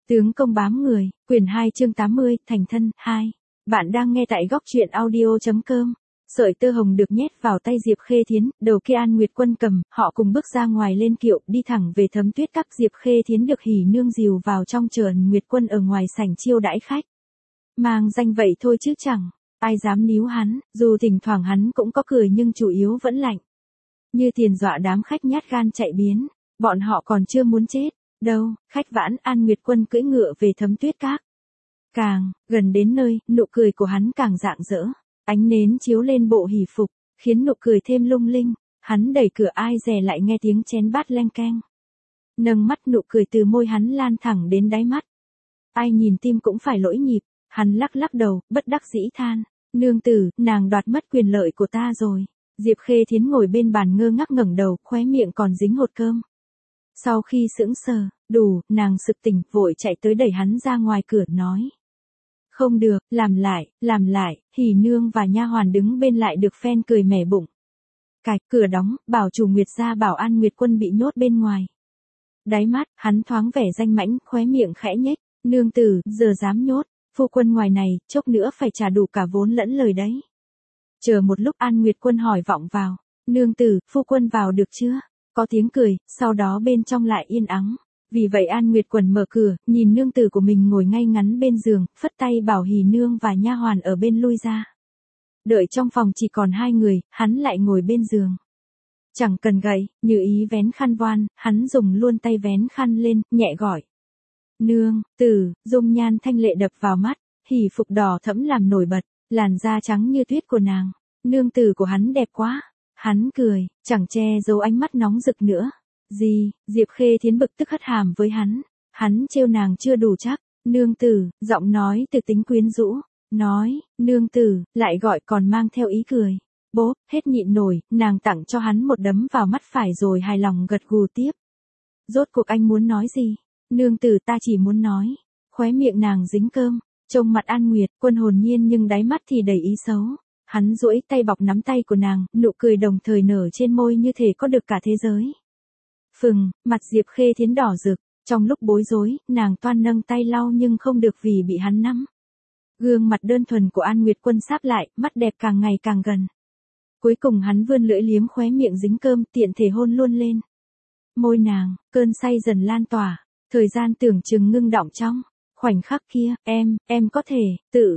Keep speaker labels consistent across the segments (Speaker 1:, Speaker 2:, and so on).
Speaker 1: Tướng công bám người, quyển 2 chương 80, thành thân, 2. Bạn đang nghe tại góc truyện audio.com. Sợi tơ hồng được nhét vào tay Diệp Khê Thiến, đầu kia An Nguyệt Quân cầm, họ cùng bước ra ngoài lên kiệu, đi thẳng về Thấm Tuyết Các. Diệp Khê Thiến được hỉ nương dìu vào trong chờ An Nguyệt Quân ở ngoài sảnh chiêu đãi khách. Mang danh vậy thôi chứ chẳng ai dám níu hắn, dù thỉnh thoảng hắn cũng có cười nhưng chủ yếu vẫn lạnh. Như tiền dọa đám khách nhát gan chạy biến, bọn họ còn chưa muốn chết. Đâu, khách vãn. An Nguyệt Quân cưỡi ngựa về Thấm Tuyết Các. Càng gần đến nơi, nụ cười của hắn càng rạng rỡ. Ánh nến chiếu lên bộ hỷ phục, khiến nụ cười thêm lung linh. Hắn đẩy cửa, ai dè lại nghe tiếng chén bát leng keng. Nâng mắt, nụ cười từ môi hắn lan thẳng đến đáy mắt. Ai nhìn tim cũng phải lỗi nhịp. Hắn lắc lắc đầu, bất đắc dĩ than. Nương tử, nàng đoạt mất quyền lợi của ta rồi. Diệp Khê Thiến ngồi bên bàn ngơ ngác ngẩng đầu, khóe miệng còn dính hột cơm. Sau khi sững sờ, đủ, nàng sực tỉnh, vội chạy tới đẩy hắn ra ngoài cửa, nói. Không được, làm lại, hỉ nương và nha hoàn đứng bên lại được phen cười mẻ bụng. Cạch, cửa đóng, bảo chủ Nguyệt ra bảo An Nguyệt Quân bị nhốt bên ngoài. Đáy mắt, hắn thoáng vẻ danh mãnh, khóe miệng khẽ nhếch. Nương tử, giờ dám nhốt, phu quân ngoài này, chốc nữa phải trả đủ cả vốn lẫn lời đấy. Chờ một lúc, An Nguyệt Quân hỏi vọng vào. Nương tử, phu quân vào được chưa? Có tiếng cười, sau đó bên trong lại yên ắng. Vì vậy An Nguyệt Quần mở cửa, nhìn nương tử của mình ngồi ngay ngắn bên giường, phất tay bảo hỉ nương và nha hoàn ở bên lui ra. Đợi trong phòng chỉ còn hai người, hắn lại ngồi bên giường. Chẳng cần gậy, như ý vén khăn voan, hắn dùng luôn tay vén khăn lên, nhẹ gọi. Nương tử. Dung nhan thanh lệ đập vào mắt, hỉ phục đỏ thẫm làm nổi bật, làn da trắng như tuyết của nàng. Nương tử của hắn đẹp quá. Hắn cười, chẳng che giấu ánh mắt nóng rực nữa. Gì? Diệp Khê Thiến bực tức hất hàm với hắn. Hắn trêu nàng chưa đủ chắc. Nương tử, giọng nói từ tính quyến rũ. Nói, nương tử, lại gọi còn mang theo ý cười. Bốp, hết nhịn nổi, nàng tặng cho hắn một đấm vào mắt phải rồi hài lòng gật gù tiếp. Rốt cuộc anh muốn nói gì? Nương tử, ta chỉ muốn nói. Khóe miệng nàng dính cơm. Trông mặt An Nguyệt Quân hồn nhiên nhưng đáy mắt thì đầy ý xấu. Hắn duỗi tay bọc nắm tay của nàng, nụ cười đồng thời nở trên môi như thể có được cả thế giới. Phừng, mặt Diệp Khê Thiến đỏ rực, trong lúc bối rối, nàng toan nâng tay lau nhưng không được vì bị hắn nắm. Gương mặt đơn thuần của An Nguyệt Quân sáp lại, mắt đẹp càng ngày càng gần. Cuối cùng hắn vươn lưỡi liếm khóe miệng dính cơm, tiện thể hôn luôn lên môi nàng, cơn say dần lan tỏa, thời gian tưởng chừng ngưng đọng trong khoảnh khắc kia. Em có thể,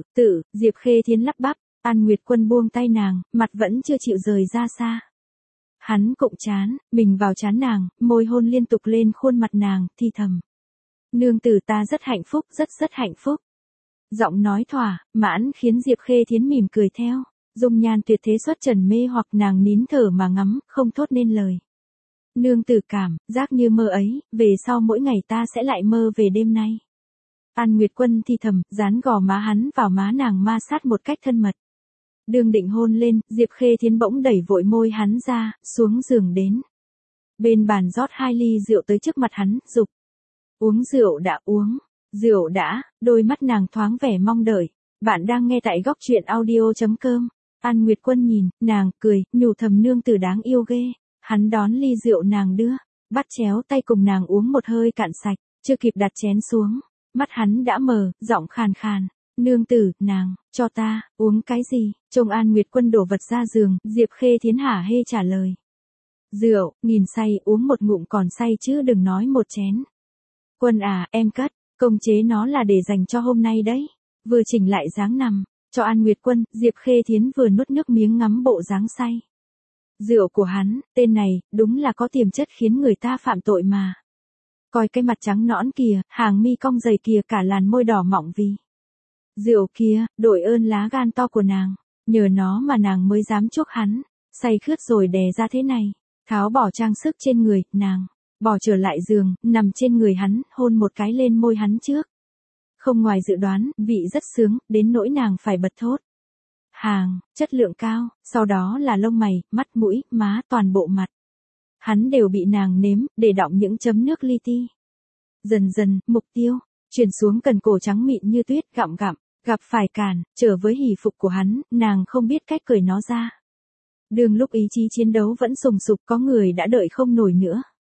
Speaker 1: Diệp Khê Thiến lắp bắp. An Nguyệt Quân buông tay nàng, mặt vẫn chưa chịu rời ra xa. Hắn cụng trán, mình vào trán nàng, môi hôn liên tục lên khuôn mặt nàng, thì thầm. Nương tử, ta rất hạnh phúc, rất hạnh phúc. Giọng nói thỏa mãn khiến Diệp Khê Thiến mỉm cười theo. Dung nhan tuyệt thế xuất trần mê hoặc, nàng nín thở mà ngắm, không thốt nên lời. Nương tử cảm giác như mơ ấy, về sau mỗi ngày ta sẽ lại mơ về đêm nay. An Nguyệt Quân thì thầm, dán gò má hắn vào má nàng ma sát một cách thân mật. Đương định hôn lên, Diệp Khê Thiến bỗng đẩy vội môi hắn ra, xuống giường đến. Bên bàn rót 2 ly rượu tới trước mặt hắn, dục. Uống rượu đã, đôi mắt nàng thoáng vẻ mong đợi. Bạn đang nghe tại góc truyện audio.com. An Nguyệt Quân nhìn, nàng, cười, nhủ thầm nương tử đáng yêu ghê. Hắn đón ly rượu nàng đưa, bắt chéo tay cùng nàng uống một hơi cạn sạch, chưa kịp đặt chén xuống. Mắt hắn đã mờ, giọng khàn khàn. Nương tử, nàng, cho ta, uống cái gì? Trông An Nguyệt Quân đổ vật ra giường, Diệp Khê Thiến hả hê trả lời. Rượu, nghìn say, uống một ngụm còn say chứ đừng nói một chén. Quân à, em cất, công chế nó là để dành cho hôm nay đấy. Vừa chỉnh lại dáng nằm, cho An Nguyệt Quân, Diệp Khê Thiến vừa nuốt nước miếng ngắm bộ dáng say. Rượu của hắn, tên này, đúng là có tiềm chất khiến người ta phạm tội mà. Coi cái mặt trắng nõn kìa, hàng mi cong dày kìa, cả làn môi đỏ mọng vì rượu kia, đội ơn lá gan to của nàng, nhờ nó mà nàng mới dám chuốc hắn, say khướt rồi đè ra thế này, tháo bỏ trang sức trên người, nàng, bỏ trở lại giường, nằm trên người hắn, hôn một cái lên môi hắn trước. Không ngoài dự đoán, vị rất sướng, đến nỗi nàng phải bật thốt. Chất lượng cao, sau đó là lông mày, mắt mũi, má, toàn bộ mặt. Hắn đều bị nàng nếm, để đọng những chấm nước li ti. Dần dần, mục tiêu, chuyển xuống cần cổ trắng mịn như tuyết, gặm, gặp phải cản, trở với hỷ phục của hắn, nàng không biết cách cởi nó ra. Đường lúc ý chí chiến đấu vẫn sùng sục, có người đã đợi không nổi nữa.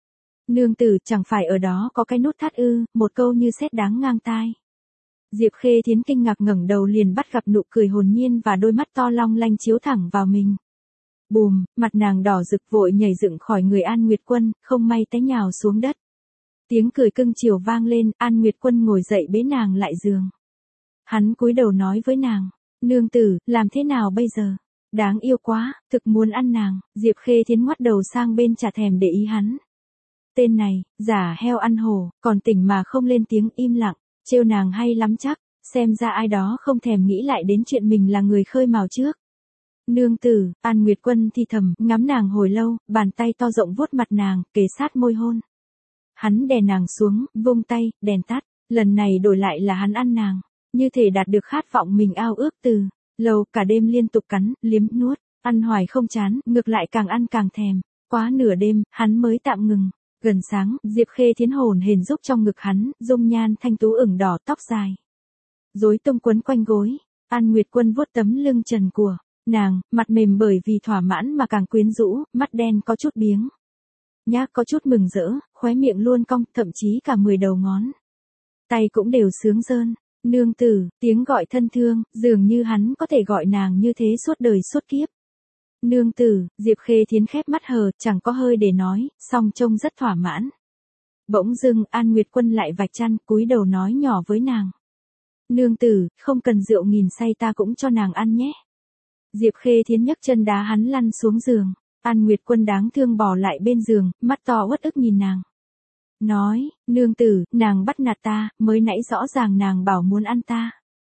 Speaker 1: Nương tử chẳng phải ở đó có cái nút thắt ư, một câu như sét đáng ngang tai. Diệp Khê Thiến kinh ngạc ngẩng đầu liền bắt gặp nụ cười hồn nhiên và đôi mắt to long lanh chiếu thẳng vào mình. Bùm, mặt nàng đỏ rực vội nhảy dựng khỏi người An Nguyệt Quân, không may té nhào xuống đất. Tiếng cười cưng chiều vang lên, An Nguyệt Quân ngồi dậy bế nàng lại giường. Hắn cúi đầu nói với nàng, nương tử, làm thế nào bây giờ? Đáng yêu quá, thực muốn ăn nàng. Diệp Khê Thiến ngoắt đầu sang bên chả thèm để ý hắn. Tên này, giả heo ăn hổ, còn tỉnh mà không lên tiếng, im lặng, trêu nàng hay lắm chắc, xem ra ai đó không thèm nghĩ lại đến chuyện mình là người khơi mào trước. Nương tử, An Nguyệt Quân thì thầm, ngắm nàng hồi lâu, bàn tay to rộng vuốt mặt nàng, kề sát môi hôn. Hắn đè nàng xuống, vung tay, đèn tắt, lần này đổi lại là hắn ăn nàng, như thể đạt được khát vọng mình ao ước từ lâu, cả đêm liên tục cắn, liếm, nuốt, ăn hoài không chán, ngược lại càng ăn càng thèm. Quá nửa đêm, hắn mới tạm ngừng. Gần sáng, Diệp Khê Thiến hồn hển giúp trong ngực hắn, dung nhan thanh tú ửng đỏ, tóc dài rối tung quấn quanh gối. An Nguyệt Quân vuốt tấm lưng trần của nàng, mặt mềm bởi vì thỏa mãn mà càng quyến rũ, mắt đen có chút biếng nhác, có chút mừng rỡ, khóe miệng luôn cong, thậm chí cả 10 đầu ngón tay cũng đều sướng rơn. Nương tử, tiếng gọi thân thương, dường như hắn có thể gọi nàng như thế suốt đời suốt kiếp. Nương tử, Diệp Khê Thiến khép mắt hờ, chẳng có hơi để nói, song trông rất thỏa mãn. Bỗng dưng, An Nguyệt Quân lại vạch chăn, cúi đầu nói nhỏ với nàng. Nương tử, không cần rượu nghìn say ta cũng cho nàng ăn nhé. Diệp Khê Thiến nhấc chân đá hắn lăn xuống giường. An Nguyệt Quân đáng thương bò lại bên giường, mắt to uất ức nhìn nàng. Nói, nương tử, nàng bắt nạt ta, mới nãy rõ ràng nàng bảo muốn ăn ta.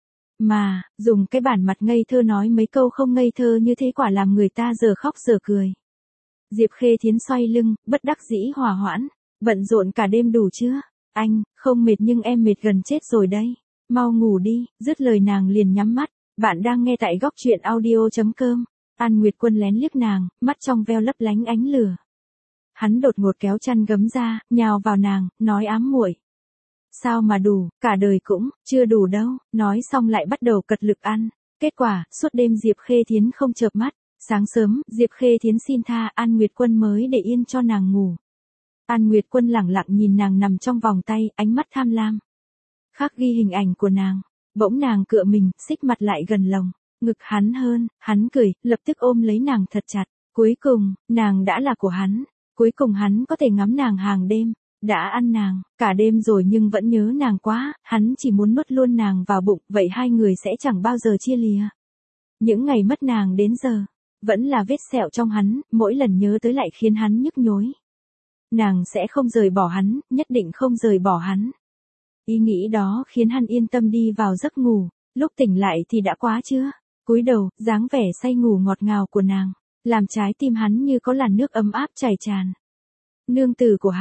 Speaker 1: Mà, dùng cái bản mặt ngây thơ nói mấy câu không ngây thơ như thế quả làm người ta giờ khóc giờ cười. Diệp Khê Thiến xoay lưng, bất đắc dĩ hòa hoãn, bận rộn cả đêm đủ chưa? Anh, không mệt nhưng em mệt gần chết rồi đây. Mau ngủ đi, dứt lời nàng liền nhắm mắt. Bạn đang nghe tại góc truyện audio.com. An Nguyệt Quân lén liếc nàng, mắt trong veo lấp lánh ánh lửa. Hắn đột ngột kéo chăn gấm ra, nhào vào nàng, nói ám muội. Sao mà đủ, cả đời cũng chưa đủ đâu, nói xong lại bắt đầu cật lực ăn. Kết quả, suốt đêm Diệp Khê Thiến không chợp mắt. Sáng sớm, Diệp Khê Thiến xin tha, An Nguyệt Quân mới để yên cho nàng ngủ. An Nguyệt Quân lẳng lặng nhìn nàng nằm trong vòng tay, ánh mắt tham lam. Khắc ghi hình ảnh của nàng. Bỗng nàng cựa mình, xích mặt lại gần lồng ngực hắn hơn, hắn cười, lập tức ôm lấy nàng thật chặt. Cuối cùng, nàng đã là của hắn. Cuối cùng hắn có thể ngắm nàng hàng đêm. Đã ăn nàng, cả đêm rồi nhưng vẫn nhớ nàng quá, hắn chỉ muốn nuốt luôn nàng vào bụng, vậy hai người sẽ chẳng bao giờ chia lìa. Những ngày mất nàng đến giờ, vẫn là vết sẹo trong hắn, mỗi lần nhớ tới lại khiến hắn nhức nhối. Nàng sẽ không rời bỏ hắn, nhất định không rời bỏ hắn. Ý nghĩ đó khiến hắn yên tâm đi vào giấc ngủ, lúc tỉnh lại thì đã quá chưa? Cúi đầu, dáng vẻ say ngủ ngọt ngào của nàng, làm trái tim hắn như có làn nước ấm áp chảy tràn. Nương tử của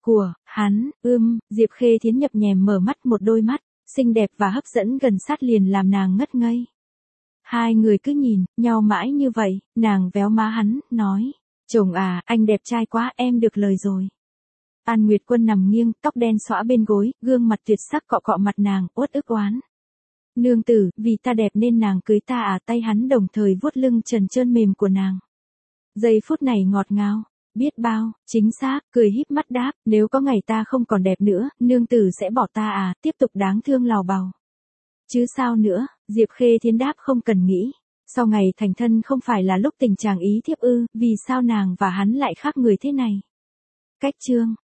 Speaker 1: hắn, Diệp Khê Thiến nhập nhèm mở mắt, một đôi mắt xinh đẹp và hấp dẫn gần sát liền làm nàng ngất ngây. Hai người cứ nhìn nhau mãi như vậy, nàng véo má hắn, nói, chồng à, anh đẹp trai quá, em được lời rồi. An Nguyệt Quân nằm nghiêng, tóc đen xõa bên gối, gương mặt tuyệt sắc cọ cọ mặt nàng, uất ức oán. Nương tử, vì ta đẹp nên nàng cưới ta à? Tay hắn đồng thời vuốt lưng trần trơn mềm của nàng. Giây phút này ngọt ngào, biết bao, chính xác, cười híp mắt đáp, nếu có ngày ta không còn đẹp nữa, nương tử sẽ bỏ ta à? Tiếp tục đáng thương lào bào. Chứ sao nữa, Diệp Khê Thiến đáp không cần nghĩ. Sau ngày thành thân không phải là lúc tình chàng ý thiếp ư, vì sao nàng và hắn lại khác người thế này? Cách chương